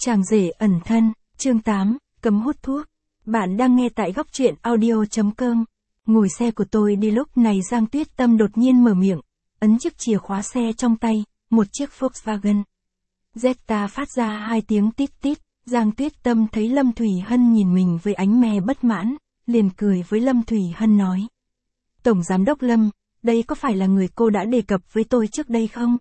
Chàng rể ẩn thân, chương 8, cấm hút thuốc. Bạn đang nghe tại góc truyện audio.com. Ngồi xe của tôi đi lúc này Giang Tuyết Tâm đột nhiên mở miệng, ấn chiếc chìa khóa xe trong tay, một chiếc Volkswagen. Zeta phát ra 2 tiếng tít tít, Giang Tuyết Tâm thấy Lâm Thủy Hân nhìn mình với ánh mè bất mãn, liền cười với Lâm Thủy Hân nói. Tổng Giám đốc Lâm, đây có phải là người cô đã đề cập với tôi trước đây không?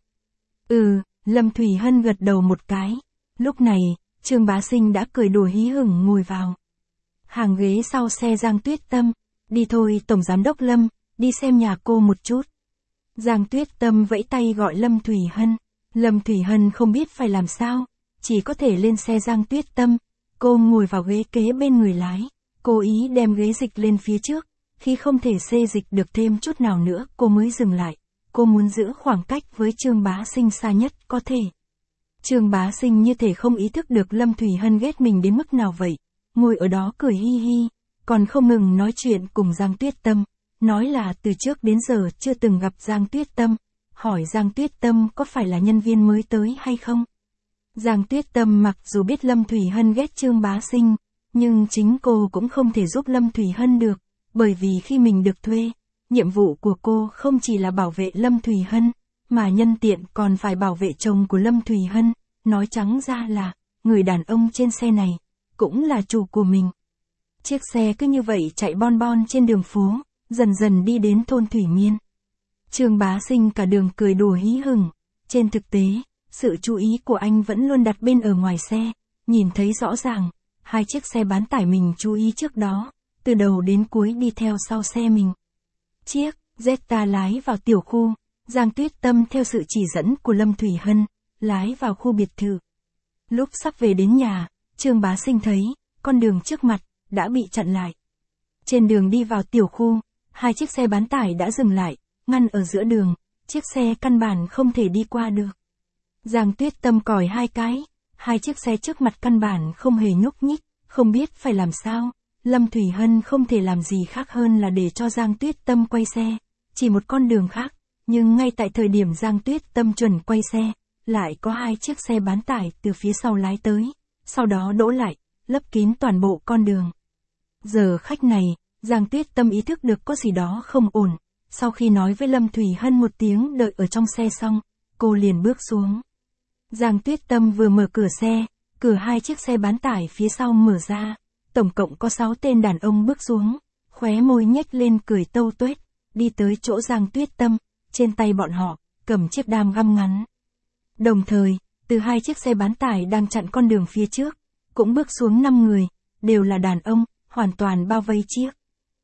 Lâm Thủy Hân gật đầu một cái. Lúc này, Trương Bá Sinh đã cười đùa hí hửng ngồi vào hàng ghế sau xe Giang Tuyết Tâm. Đi thôi Tổng Giám đốc Lâm, đi xem nhà cô một chút. Giang Tuyết Tâm vẫy tay gọi Lâm Thủy Hân. Lâm Thủy Hân không biết phải làm sao, chỉ có thể lên xe Giang Tuyết Tâm. Cô ngồi vào ghế kế bên người lái, cố ý đem ghế dịch lên phía trước. Khi không thể xê dịch được thêm chút nào nữa, cô mới dừng lại. Cô muốn giữ khoảng cách với Trương Bá Sinh xa nhất có thể. Trương Bá Sinh như thể không ý thức được Lâm Thủy Hân ghét mình đến mức nào vậy. Ngồi ở đó cười hi hi, còn không ngừng nói chuyện cùng Giang Tuyết Tâm. Nói là từ trước đến giờ chưa từng gặp Giang Tuyết Tâm. Hỏi Giang Tuyết Tâm có phải là nhân viên mới tới hay không? Giang Tuyết Tâm mặc dù biết Lâm Thủy Hân ghét Trương Bá Sinh, nhưng chính cô cũng không thể giúp Lâm Thủy Hân được. Bởi vì khi mình được thuê, nhiệm vụ của cô không chỉ là bảo vệ Lâm Thủy Hân, mà nhân tiện còn phải bảo vệ chồng của Lâm Thủy Hân. Nói trắng ra là, người đàn ông trên xe này, cũng là chủ của mình. Chiếc xe cứ như vậy chạy bon bon trên đường phố, dần dần đi đến thôn Thủy Miên. Trương Bá Sinh cả đường cười đùa hí hửng. Trên thực tế, sự chú ý của anh vẫn luôn đặt bên ở ngoài xe, nhìn thấy rõ ràng, 2 chiếc xe bán tải mình chú ý trước đó, từ đầu đến cuối đi theo sau xe mình. Chiếc Zeta lái vào tiểu khu, Giang Tuyết Tâm theo sự chỉ dẫn của Lâm Thủy Hân, lái vào khu biệt thự. Lúc sắp về đến nhà, Trương Bá Sinh thấy, con đường trước mặt, đã bị chặn lại. Trên đường đi vào tiểu khu, 2 chiếc xe bán tải đã dừng lại, ngăn ở giữa đường, chiếc xe căn bản không thể đi qua được. Giang Tuyết Tâm còi 2 cái, 2 chiếc xe trước mặt căn bản không hề nhúc nhích, không biết phải làm sao. Lâm Thủy Hân không thể làm gì khác hơn là để cho Giang Tuyết Tâm quay xe, chỉ một con đường khác, nhưng ngay tại thời điểm Giang Tuyết Tâm chuẩn quay xe, lại có 2 chiếc xe bán tải từ phía sau lái tới, sau đó đỗ lại, lấp kín toàn bộ con đường. Giờ khách này, Giang Tuyết Tâm ý thức được có gì đó không ổn, sau khi nói với Lâm Thủy Hân một tiếng đợi ở trong xe xong, cô liền bước xuống. Giang Tuyết Tâm vừa mở cửa xe, cửa 2 chiếc xe bán tải phía sau mở ra. Tổng cộng có 6 tên đàn ông bước xuống, khóe môi nhếch lên cười tâu tuét, đi tới chỗ Giang Tuyết Tâm, trên tay bọn họ, cầm chiếc đam găm ngắn. Đồng thời, từ 2 chiếc xe bán tải đang chặn con đường phía trước, cũng bước xuống 5 người, đều là đàn ông, hoàn toàn bao vây chiếc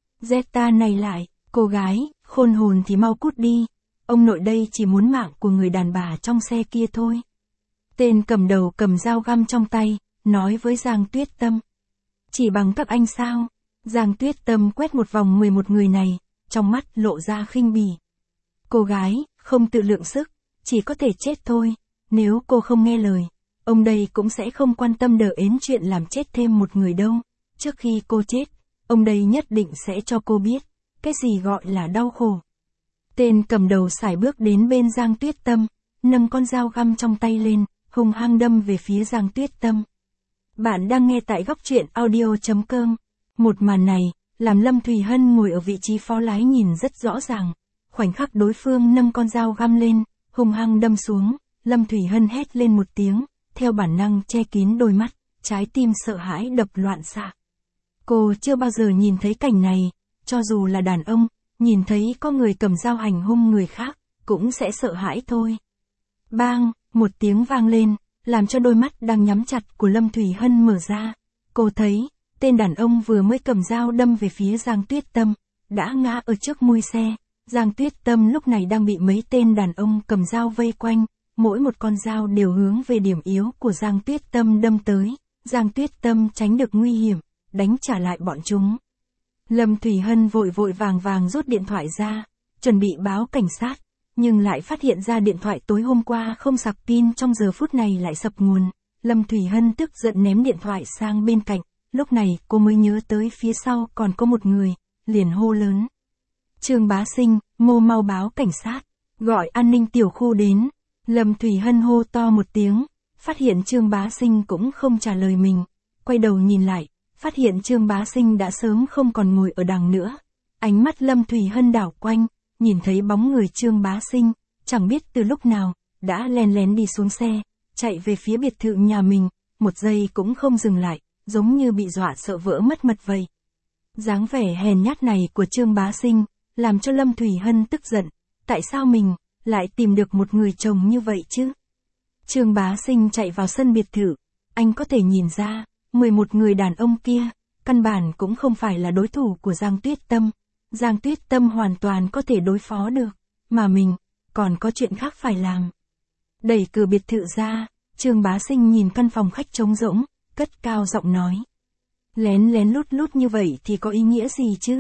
Zeta này lại, cô gái, khôn hồn thì mau cút đi, ông nội đây chỉ muốn mạng của người đàn bà trong xe kia thôi. Tên cầm đầu cầm dao găm trong tay, nói với Giang Tuyết Tâm. Chỉ bằng các anh sao? Giang Tuyết Tâm quét một vòng 11 người này, trong mắt lộ ra khinh bỉ. Cô gái, không tự lượng sức, chỉ có thể chết thôi. Nếu cô không nghe lời, ông đây cũng sẽ không quan tâm đờ ến chuyện làm chết thêm một người đâu. Trước khi cô chết, ông đây nhất định sẽ cho cô biết, cái gì gọi là đau khổ. Tên cầm đầu sải bước đến bên Giang Tuyết Tâm, nâng con dao găm trong tay lên, hung hăng đâm về phía Giang Tuyết Tâm. Bạn đang nghe tại góc truyện audio.com. Một màn này, làm Lâm Thủy Hân ngồi ở vị trí phó lái nhìn rất rõ ràng. Khoảnh khắc đối phương nâng con dao găm lên, hung hăng đâm xuống, Lâm Thủy Hân hét lên một tiếng, theo bản năng che kín đôi mắt, trái tim sợ hãi đập loạn xạ. Cô chưa bao giờ nhìn thấy cảnh này, cho dù là đàn ông, nhìn thấy có người cầm dao hành hung người khác, cũng sẽ sợ hãi thôi. Bang, một tiếng vang lên, làm cho đôi mắt đang nhắm chặt của Lâm Thủy Hân mở ra. Cô thấy, tên đàn ông vừa mới cầm dao đâm về phía Giang Tuyết Tâm, đã ngã ở trước mui xe. Giang Tuyết Tâm lúc này đang bị mấy tên đàn ông cầm dao vây quanh, mỗi một con dao đều hướng về điểm yếu của Giang Tuyết Tâm đâm tới. Giang Tuyết Tâm tránh được nguy hiểm, đánh trả lại bọn chúng. Lâm Thủy Hân vội vội vàng rút điện thoại ra, chuẩn bị báo cảnh sát. Nhưng lại phát hiện ra điện thoại tối hôm qua không sạc pin trong giờ phút này lại sập nguồn. Lâm Thủy Hân tức giận ném điện thoại sang bên cạnh, lúc này cô mới nhớ tới phía sau còn có một người, liền hô lớn. Trương Bá Sinh, mau báo cảnh sát, gọi an ninh tiểu khu đến. Lâm Thủy Hân hô to một tiếng, phát hiện Trương Bá Sinh cũng không trả lời mình, quay đầu nhìn lại, phát hiện Trương Bá Sinh đã sớm không còn ngồi ở đằng nữa. Ánh mắt Lâm Thủy Hân đảo quanh, nhìn thấy bóng người Trương Bá Sinh, chẳng biết từ lúc nào, đã lén lén đi xuống xe, chạy về phía biệt thự nhà mình, một giây cũng không dừng lại, giống như bị dọa sợ vỡ mất mật vậy. Dáng vẻ hèn nhát này của Trương Bá Sinh, làm cho Lâm Thủy Hân tức giận, tại sao mình lại tìm được một người chồng như vậy chứ? Trương Bá Sinh chạy vào sân biệt thự, anh có thể nhìn ra, 11 người đàn ông kia, căn bản cũng không phải là đối thủ của Giang Tuyết Tâm. Giang Tuyết Tâm hoàn toàn có thể đối phó được, mà mình, còn có chuyện khác phải làm. Đẩy cửa biệt thự ra, Trương Bá Sinh nhìn căn phòng khách trống rỗng, cất cao giọng nói. Lén lén lút lút như vậy thì có ý nghĩa gì chứ?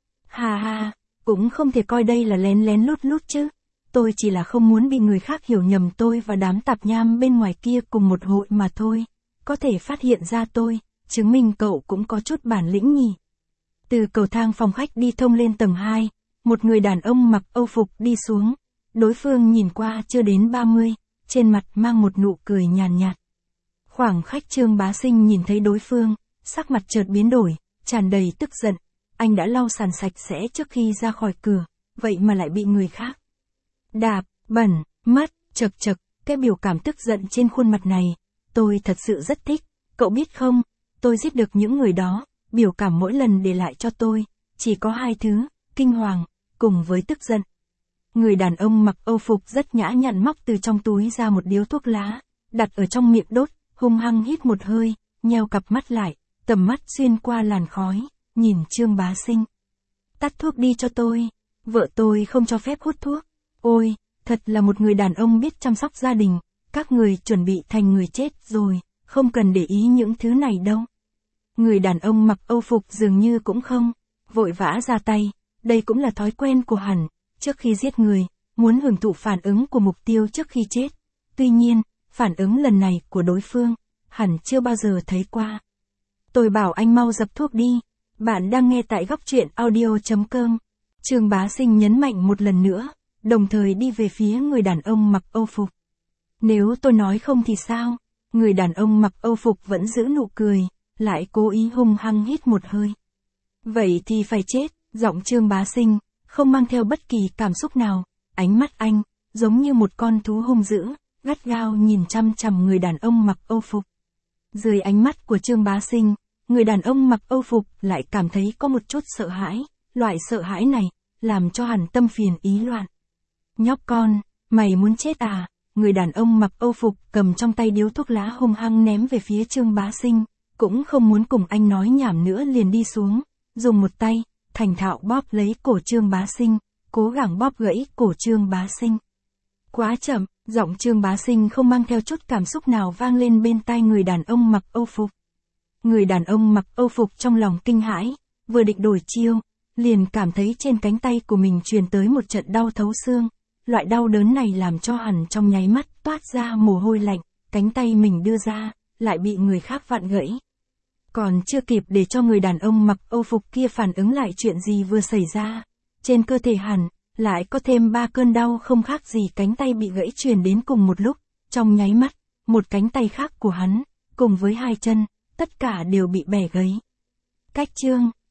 Hà hà, cũng không thể coi đây là lén lén lút lút chứ. Tôi chỉ là không muốn bị người khác hiểu nhầm tôi và đám tạp nham bên ngoài kia cùng một hội mà thôi. Có thể phát hiện ra tôi, chứng minh cậu cũng có chút bản lĩnh nhỉ. Từ cầu thang phòng khách đi thông lên tầng 2, một người đàn ông mặc Âu phục đi xuống. Đối phương nhìn qua chưa đến 30, trên mặt mang một nụ cười nhàn nhạt. Khoảng khách Trương Bá Sinh nhìn thấy đối phương, sắc mặt chợt biến đổi, tràn đầy tức giận. Anh đã lau sàn sạch sẽ trước khi ra khỏi cửa, vậy mà lại bị người khác đạp, bẩn, mất, chật chật, cái biểu cảm tức giận trên khuôn mặt này, tôi thật sự rất thích, cậu biết không, tôi giết được những người đó, biểu cảm mỗi lần để lại cho tôi, chỉ có 2 thứ, kinh hoàng, cùng với tức giận. Người đàn ông mặc Âu phục rất nhã nhặn móc từ trong túi ra một điếu thuốc lá, đặt ở trong miệng đốt, hung hăng hít một hơi, nheo cặp mắt lại, tầm mắt xuyên qua làn khói, nhìn Trương Bá Sinh. Tắt thuốc đi cho tôi, vợ tôi không cho phép hút thuốc. Ôi, thật là một người đàn ông biết chăm sóc gia đình, các người chuẩn bị thành người chết rồi, không cần để ý những thứ này đâu. Người đàn ông mặc Âu phục dường như cũng không vội vã ra tay, đây cũng là thói quen của hắn, trước khi giết người, muốn hưởng thụ phản ứng của mục tiêu trước khi chết. Tuy nhiên, phản ứng lần này của đối phương, hẳn chưa bao giờ thấy qua. Tôi bảo anh mau dập thuốc đi, bạn đang nghe tại góc truyện audio.com. Trương Bá Sinh nhấn mạnh một lần nữa, đồng thời đi về phía người đàn ông mặc Âu phục. Nếu tôi nói không thì sao? Người đàn ông mặc Âu phục vẫn giữ nụ cười, lại cố ý hung hăng hít một hơi. Vậy thì phải chết, giọng Trương Bá Sinh, không mang theo bất kỳ cảm xúc nào, ánh mắt anh, giống như một con thú hung dữ, gắt gao nhìn chăm chằm người đàn ông mặc Âu phục. Dưới ánh mắt của Trương Bá Sinh, người đàn ông mặc Âu phục lại cảm thấy có một chút sợ hãi, loại sợ hãi này, làm cho hắn tâm phiền ý loạn. Nhóc con, mày muốn chết à? Người đàn ông mặc Âu phục cầm trong tay điếu thuốc lá hung hăng ném về phía Trương Bá Sinh, cũng không muốn cùng anh nói nhảm nữa liền đi xuống, dùng một tay, thành thạo bóp lấy cổ Trương Bá Sinh, cố gắng bóp gãy cổ Trương Bá Sinh. Quá chậm, giọng Trương Bá Sinh không mang theo chút cảm xúc nào vang lên bên tai người đàn ông mặc Âu phục. Người đàn ông mặc Âu phục trong lòng kinh hãi, vừa định đổi chiêu, liền cảm thấy trên cánh tay của mình truyền tới một trận đau thấu xương. Loại đau đớn này làm cho hắn trong nháy mắt toát ra mồ hôi lạnh, cánh tay mình đưa ra, lại bị người khác vặn gãy. Còn chưa kịp để cho người đàn ông mặc Âu phục kia phản ứng lại chuyện gì vừa xảy ra, trên cơ thể hắn lại có thêm 3 cơn đau không khác gì cánh tay bị gãy truyền đến cùng một lúc, trong nháy mắt, một cánh tay khác của hắn, cùng với 2 chân, tất cả đều bị bẻ gãy. Cách chương